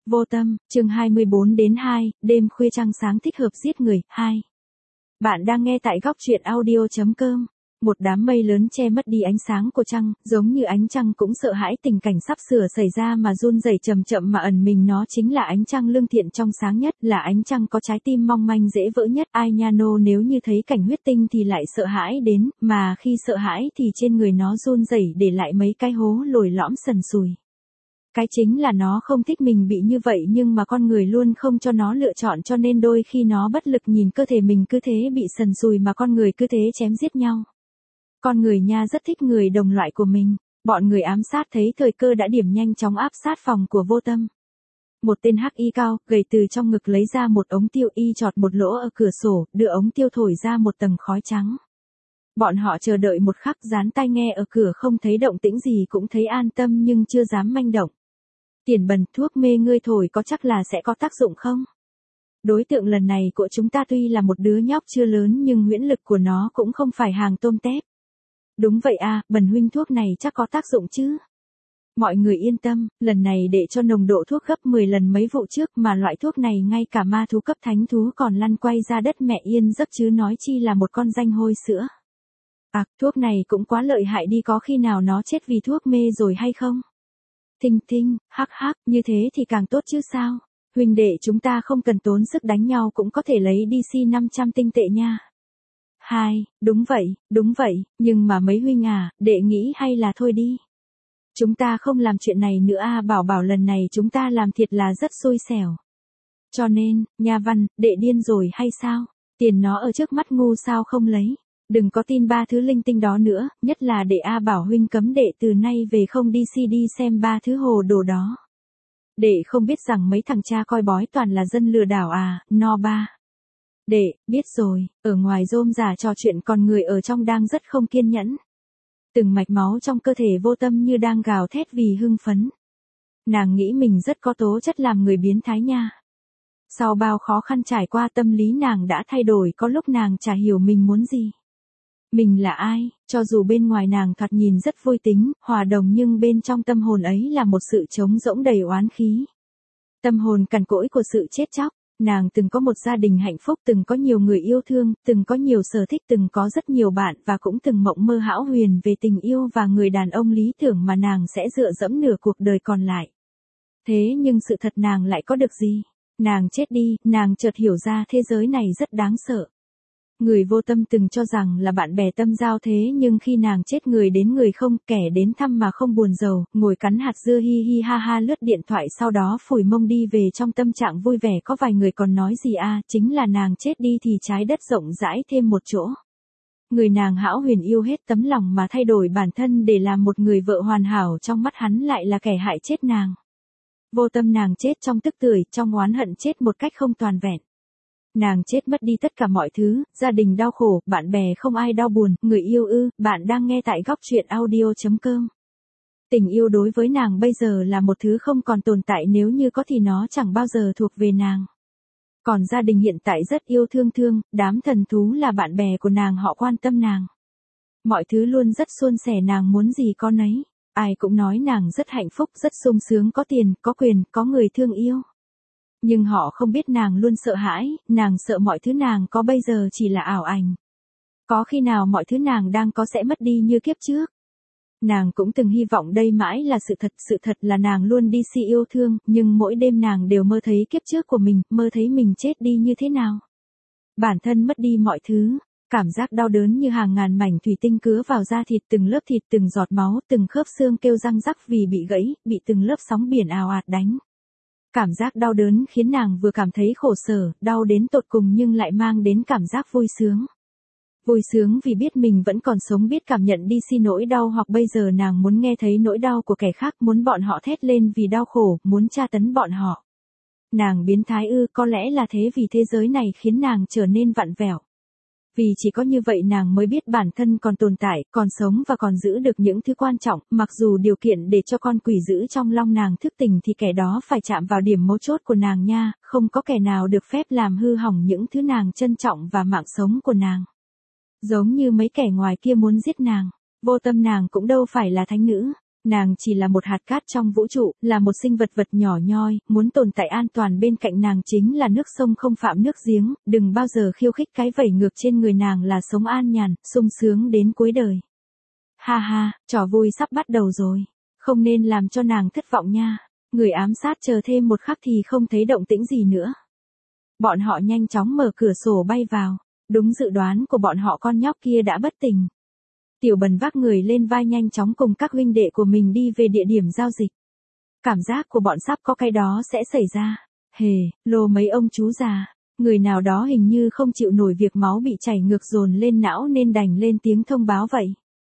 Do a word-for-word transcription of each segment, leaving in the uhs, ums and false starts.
Vô tâm, chương hai mươi bốn đến hai, đêm khuya trăng sáng thích hợp giết người, hai. Bạn đang nghe tại góc truyện audio chấm com. Một đám mây lớn che mất đi ánh sáng của trăng, giống như ánh trăng cũng sợ hãi tình cảnh sắp sửa xảy ra mà run rẩy chậm chậm mà ẩn mình. Nó chính là ánh trăng lương thiện trong sáng nhất, là ánh trăng có trái tim mong manh dễ vỡ nhất. Ai nha nô nếu như thấy cảnh huyết tinh thì lại sợ hãi đến, mà khi sợ hãi thì trên người nó run rẩy để lại mấy cái hố lồi lõm sần sùi. Cái chính là nó không thích mình bị như vậy, nhưng mà con người luôn không cho nó lựa chọn, cho nên đôi khi nó bất lực nhìn cơ thể mình cứ thế bị sần sùi mà con người cứ thế chém giết nhau. Con người nha rất thích người đồng loại của mình. Bọn người ám sát thấy thời cơ đã điểm nhanh chóng áp sát phòng của Vô Tâm. Một tên hắc y cao, gầy từ trong ngực lấy ra một ống tiêu, y chọt một lỗ ở cửa sổ, đưa ống tiêu thổi ra một tầng khói trắng. Bọn họ chờ đợi một khắc, dán tai nghe ở cửa, không thấy động tĩnh gì cũng thấy an tâm nhưng chưa dám manh động. Tiền bần, thuốc mê ngươi thổi có chắc là sẽ có tác dụng không? Đối tượng lần này của chúng ta tuy là một đứa nhóc chưa lớn nhưng huyễn lực của nó cũng không phải hàng tôm tép. Đúng vậy à, bần huynh, thuốc này chắc có tác dụng chứ? Mọi người yên tâm, lần này để cho nồng độ thuốc gấp mười lần mấy vụ trước, mà loại thuốc này ngay cả ma thú cấp thánh thú còn lăn quay ra đất mẹ yên giấc chứ nói chi là một con danh hôi sữa. À, thuốc này cũng quá lợi hại đi, có khi nào nó chết vì thuốc mê rồi hay không? Thinh thinh, hắc hắc, như thế thì càng tốt chứ sao? Huynh đệ chúng ta không cần tốn sức đánh nhau cũng có thể lấy đi xi năm trăm tinh tệ nha. Hai, đúng vậy, đúng vậy, nhưng mà mấy huynh à, đệ nghĩ hay là thôi đi. Chúng ta không làm chuyện này nữa a, bảo bảo lần này chúng ta làm thiệt là rất xui xẻo. Cho nên, nha Văn, đệ điên rồi hay sao? Tiền nó ở trước mắt ngu sao không lấy? Đừng có tin ba thứ linh tinh đó nữa, nhất là đệ A bảo huynh cấm đệ từ nay về không đi si đi xem ba thứ hồ đồ đó. Đệ không biết rằng mấy thằng cha coi bói toàn là dân lừa đảo à, no ba. Đệ, biết rồi, ở ngoài rôm rả trò chuyện còn người ở trong đang rất không kiên nhẫn. Từng mạch máu trong cơ thể Vô Tâm như đang gào thét vì hưng phấn. Nàng nghĩ mình rất có tố chất làm người biến thái nha. Sau bao khó khăn trải qua, tâm lý nàng đã thay đổi, có lúc nàng chả hiểu mình muốn gì. Mình là ai, cho dù bên ngoài nàng thoạt nhìn rất vui tính, hòa đồng, nhưng bên trong tâm hồn ấy là một sự trống rỗng đầy oán khí. Tâm hồn cằn cỗi của sự chết chóc. Nàng từng có một gia đình hạnh phúc, từng có nhiều người yêu thương, từng có nhiều sở thích, từng có rất nhiều bạn, và cũng từng mộng mơ hão huyền về tình yêu và người đàn ông lý tưởng mà nàng sẽ dựa dẫm nửa cuộc đời còn lại. Thế nhưng sự thật nàng lại có được gì? Nàng chết đi, nàng chợt hiểu ra thế giới này rất đáng sợ. Người Vô Tâm từng cho rằng là bạn bè tâm giao, thế nhưng khi nàng chết, người đến người không, kẻ đến thăm mà không buồn rầu, ngồi cắn hạt dưa hi hi ha ha lướt điện thoại, sau đó phủi mông đi về trong tâm trạng vui vẻ. Có vài người còn nói gì à, chính là nàng chết đi thì trái đất rộng rãi thêm một chỗ. Người nàng hão huyền yêu hết tấm lòng mà thay đổi bản thân để làm một người vợ hoàn hảo, trong mắt hắn lại là kẻ hại chết nàng. Vô Tâm nàng chết trong tức tưởi, trong oán hận, chết một cách không toàn vẹn. Nàng chết mất đi tất cả mọi thứ, gia đình đau khổ, bạn bè không ai đau buồn, người yêu ư, bạn đang nghe tại góc truyện audio chấm com. Tình yêu đối với nàng bây giờ là một thứ không còn tồn tại, nếu như có thì nó chẳng bao giờ thuộc về nàng. Còn gia đình hiện tại rất yêu thương thương, đám thần thú là bạn bè của nàng, họ quan tâm nàng. Mọi thứ luôn rất suôn sẻ, nàng muốn gì có nấy. Ai cũng nói nàng rất hạnh phúc, rất sung sướng, có tiền, có quyền, có người thương yêu. Nhưng họ không biết nàng luôn sợ hãi, nàng sợ mọi thứ nàng có bây giờ chỉ là ảo ảnh. Có khi nào mọi thứ nàng đang có sẽ mất đi như kiếp trước. Nàng cũng từng hy vọng đây mãi là sự thật, sự thật là nàng luôn đi si yêu thương, nhưng mỗi đêm nàng đều mơ thấy kiếp trước của mình, mơ thấy mình chết đi như thế nào. Bản thân mất đi mọi thứ, cảm giác đau đớn như hàng ngàn mảnh thủy tinh cứa vào da thịt, từng lớp thịt, từng giọt máu, từng khớp xương kêu răng rắc vì bị gãy, bị từng lớp sóng biển ào ạt đánh. Cảm giác đau đớn khiến nàng vừa cảm thấy khổ sở, đau đến tột cùng, nhưng lại mang đến cảm giác vui sướng. Vui sướng vì biết mình vẫn còn sống, biết cảm nhận đi si nỗi đau, hoặc bây giờ nàng muốn nghe thấy nỗi đau của kẻ khác, muốn bọn họ thét lên vì đau khổ, muốn tra tấn bọn họ. Nàng biến thái ư? Có lẽ là thế, vì thế giới này khiến nàng trở nên vặn vẹo. Vì chỉ có như vậy nàng mới biết bản thân còn tồn tại, còn sống và còn giữ được những thứ quan trọng, mặc dù điều kiện để cho con quỷ giữ trong lòng nàng thức tỉnh thì kẻ đó phải chạm vào điểm mấu chốt của nàng nha, không có kẻ nào được phép làm hư hỏng những thứ nàng trân trọng và mạng sống của nàng. Giống như mấy kẻ ngoài kia muốn giết nàng, Vô Tâm nàng cũng đâu phải là thánh nữ. Nàng chỉ là một hạt cát trong vũ trụ, là một sinh vật vật nhỏ nhoi, muốn tồn tại an toàn bên cạnh nàng chính là nước sông không phạm nước giếng, đừng bao giờ khiêu khích cái vẩy ngược trên người nàng là sống an nhàn, sung sướng đến cuối đời. Ha ha, trò vui sắp bắt đầu rồi, không nên làm cho nàng thất vọng nha. Người ám sát chờ thêm một khắc thì không thấy động tĩnh gì nữa. Bọn họ nhanh chóng mở cửa sổ bay vào, đúng dự đoán của bọn họ con nhóc kia đã bất tỉnh. Tiểu Bần vác người lên vai nhanh chóng cùng các huynh đệ của mình đi về địa điểm giao dịch. Cảm giác của bọn sắp có cái đó sẽ xảy ra. Hề, lô mấy ông chú già, người nào đó hình như không chịu nổi việc máu bị chảy ngược dồn lên não nên đành lên tiếng thông báo vậy.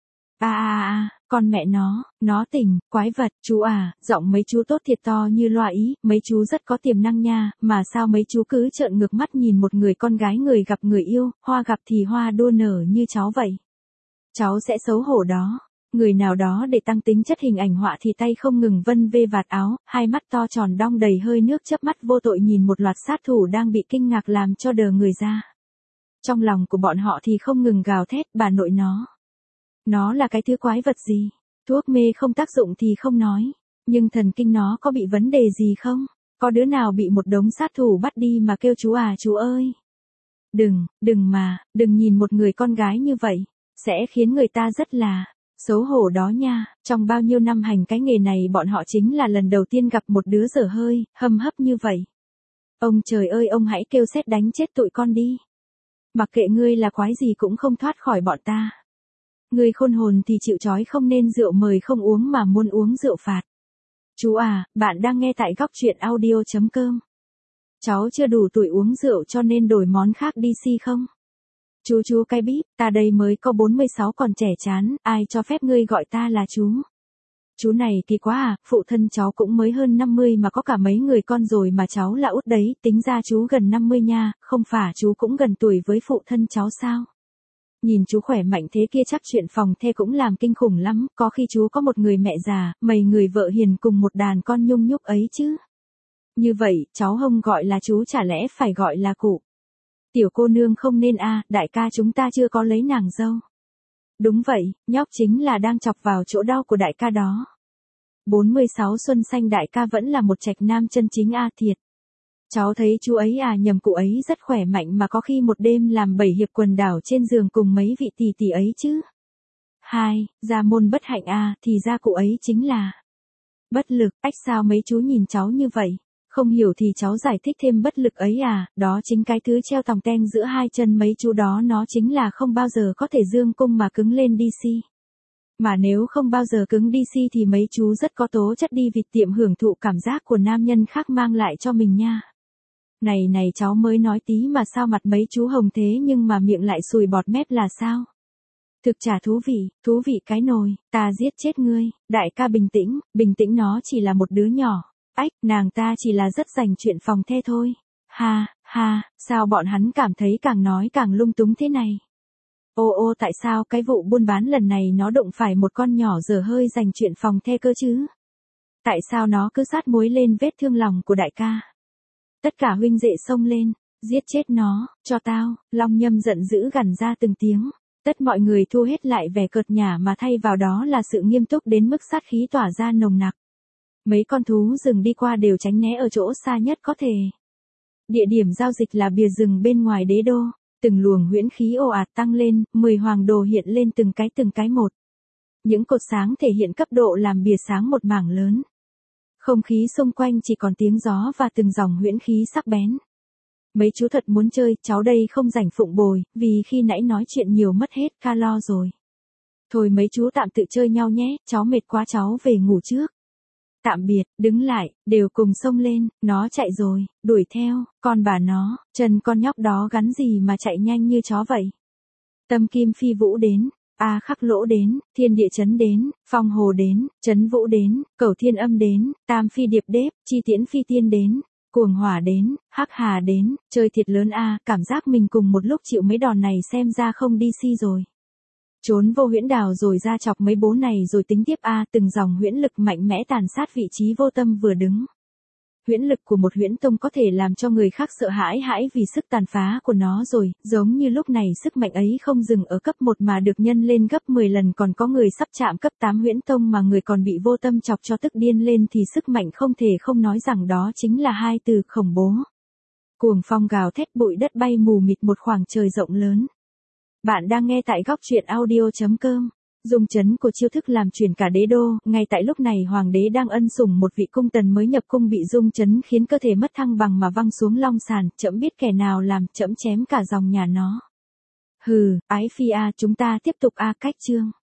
À à à, con mẹ nó, nó tỉnh, quái vật, chú à, giọng mấy chú tốt thiệt to như loa ý, mấy chú rất có tiềm năng nha, mà sao mấy chú cứ trợn ngược mắt nhìn một người con gái người gặp người yêu, hoa gặp thì hoa đua nở như cháu vậy. Cháu sẽ xấu hổ đó. Người nào đó để tăng tính chất hình ảnh họa thì tay không ngừng vân vê vạt áo, hai mắt to tròn đong đầy hơi nước chớp mắt vô tội nhìn một loạt sát thủ đang bị kinh ngạc làm cho đờ người ra. Trong lòng của bọn họ thì không ngừng gào thét bà nội nó. Nó là cái thứ quái vật gì? Thuốc mê không tác dụng thì không nói. Nhưng thần kinh nó có bị vấn đề gì không? Có đứa nào bị một đống sát thủ bắt đi mà kêu chú à chú ơi? Đừng, đừng mà, đừng nhìn một người con gái như vậy. Sẽ khiến người ta rất là xấu hổ đó nha. Trong bao nhiêu năm hành cái nghề này bọn họ chính là lần đầu tiên gặp một đứa dở hơi, hâm hấp như vậy. Ông trời ơi ông hãy kêu sét đánh chết tụi con đi. Mặc kệ ngươi là quái gì cũng không thoát khỏi bọn ta. Ngươi khôn hồn thì chịu trói không nên rượu mời không uống mà muốn uống rượu phạt. Chú à, bạn đang nghe tại góc truyện audio chấm com. Cháu chưa đủ tuổi uống rượu cho nên đổi món khác đi si không? Chú chú cái bíp, ta đây mới có bốn mươi sáu còn trẻ chán, ai cho phép ngươi gọi ta là chú? Chú này kỳ quá à, phụ thân cháu cũng mới hơn năm mươi mà có cả mấy người con rồi mà cháu là út đấy, tính ra chú gần năm mươi nha, không phải chú cũng gần tuổi với phụ thân cháu sao? Nhìn chú khỏe mạnh thế kia chắc chuyện phòng the cũng làm kinh khủng lắm, có khi chú có một người mẹ già, mấy người vợ hiền cùng một đàn con nhung nhúc ấy chứ. Như vậy, cháu không gọi là chú chả lẽ phải gọi là cụ. Tiểu cô nương không nên a, đại ca chúng ta chưa có lấy nàng dâu. Đúng vậy, nhóc chính là đang chọc vào chỗ đau của đại ca đó. bốn mươi sáu xuân xanh đại ca vẫn là một trạch nam chân chính a thiệt. Cháu thấy chú ấy à nhầm cụ ấy rất khỏe mạnh mà có khi một đêm làm bảy hiệp quần đảo trên giường cùng mấy vị tỷ tỷ ấy chứ. Hai, gia môn bất hạnh a thì ra cụ ấy chính là bất lực, ách sao mấy chú nhìn cháu như vậy. Không hiểu thì cháu giải thích thêm bất lực ấy à, đó chính cái thứ treo tòng teng giữa hai chân mấy chú đó nó chính là không bao giờ có thể dương cung mà cứng lên đi si. Mà nếu không bao giờ cứng đi si thì mấy chú rất có tố chất đi vịt tiệm hưởng thụ cảm giác của nam nhân khác mang lại cho mình nha. Này này cháu mới nói tí mà sao mặt mấy chú hồng thế nhưng mà miệng lại sùi bọt mép là sao? Thực chả thú vị, thú vị cái nồi, ta giết chết ngươi, đại ca bình tĩnh, bình tĩnh nó chỉ là một đứa nhỏ. Ách, nàng ta chỉ là rất dành chuyện phòng the thôi. Ha, ha, sao bọn hắn cảm thấy càng nói càng lung túng thế này? Ô ô tại sao cái vụ buôn bán lần này nó đụng phải một con nhỏ dở hơi dành chuyện phòng the cơ chứ? Tại sao nó cứ sát muối lên vết thương lòng của đại ca? Tất cả huynh đệ xông lên, giết chết nó, cho tao, Long Nhâm giận dữ gằn ra từng tiếng. Tất mọi người thu hết lại vẻ cợt nhả mà thay vào đó là sự nghiêm túc đến mức sát khí tỏa ra nồng nặc. Mấy con thú rừng đi qua đều tránh né ở chỗ xa nhất có thể. Địa điểm giao dịch là bìa rừng bên ngoài đế đô, từng luồng huyễn khí ồ ạt tăng lên, mười hoàng đồ hiện lên từng cái từng cái một. Những cột sáng thể hiện cấp độ làm bìa sáng một mảng lớn. Không khí xung quanh chỉ còn tiếng gió và từng dòng huyễn khí sắc bén. Mấy chú thật muốn chơi, cháu đây không rảnh phụng bồi, vì khi nãy nói chuyện nhiều mất hết calo rồi. Thôi mấy chú tạm tự chơi nhau nhé, cháu mệt quá cháu về ngủ trước. Tạm biệt, đứng lại, đều cùng xông lên, nó chạy rồi, đuổi theo, con bà nó, chân con nhóc đó gắn gì mà chạy nhanh như chó vậy. Tâm kim phi vũ đến, A khắc lỗ đến, thiên địa chấn đến, phong hồ đến, chấn vũ đến, cẩu thiên âm đến, tam phi điệp đếp, chi tiễn phi tiên đến, cuồng hỏa đến, hắc hà đến, chơi thiệt lớn a, cảm giác mình cùng một lúc chịu mấy đòn này xem ra không đi si rồi. Trốn vô huyễn đào rồi ra chọc mấy bố này rồi tính tiếp a, từng dòng huyễn lực mạnh mẽ tàn sát vị trí vô tâm vừa đứng. huyễn lực của một huyễn tông có thể làm cho người khác sợ hãi hãi vì sức tàn phá của nó rồi, giống như lúc này sức mạnh ấy không dừng ở cấp một mà được nhân lên gấp mười lần, còn có người sắp chạm cấp tám huyễn tông mà người còn bị vô tâm chọc cho tức điên lên thì sức mạnh không thể không nói rằng đó chính là hai từ khủng bố. Cuồng phong gào thét, bụi đất bay mù mịt một khoảng trời rộng lớn. Bạn đang nghe tại góc truyện audio.com. Dung chấn của chiêu thức làm chuyển cả đế đô, ngay tại lúc này hoàng đế đang ân sủng một vị cung tần mới nhập cung bị dung chấn khiến cơ thể mất thăng bằng mà văng xuống long sàn, trẫm biết kẻ nào làm, trẫm chém cả dòng nhà nó. Hừ, ái phi a, chúng ta tiếp tục a, cách chương.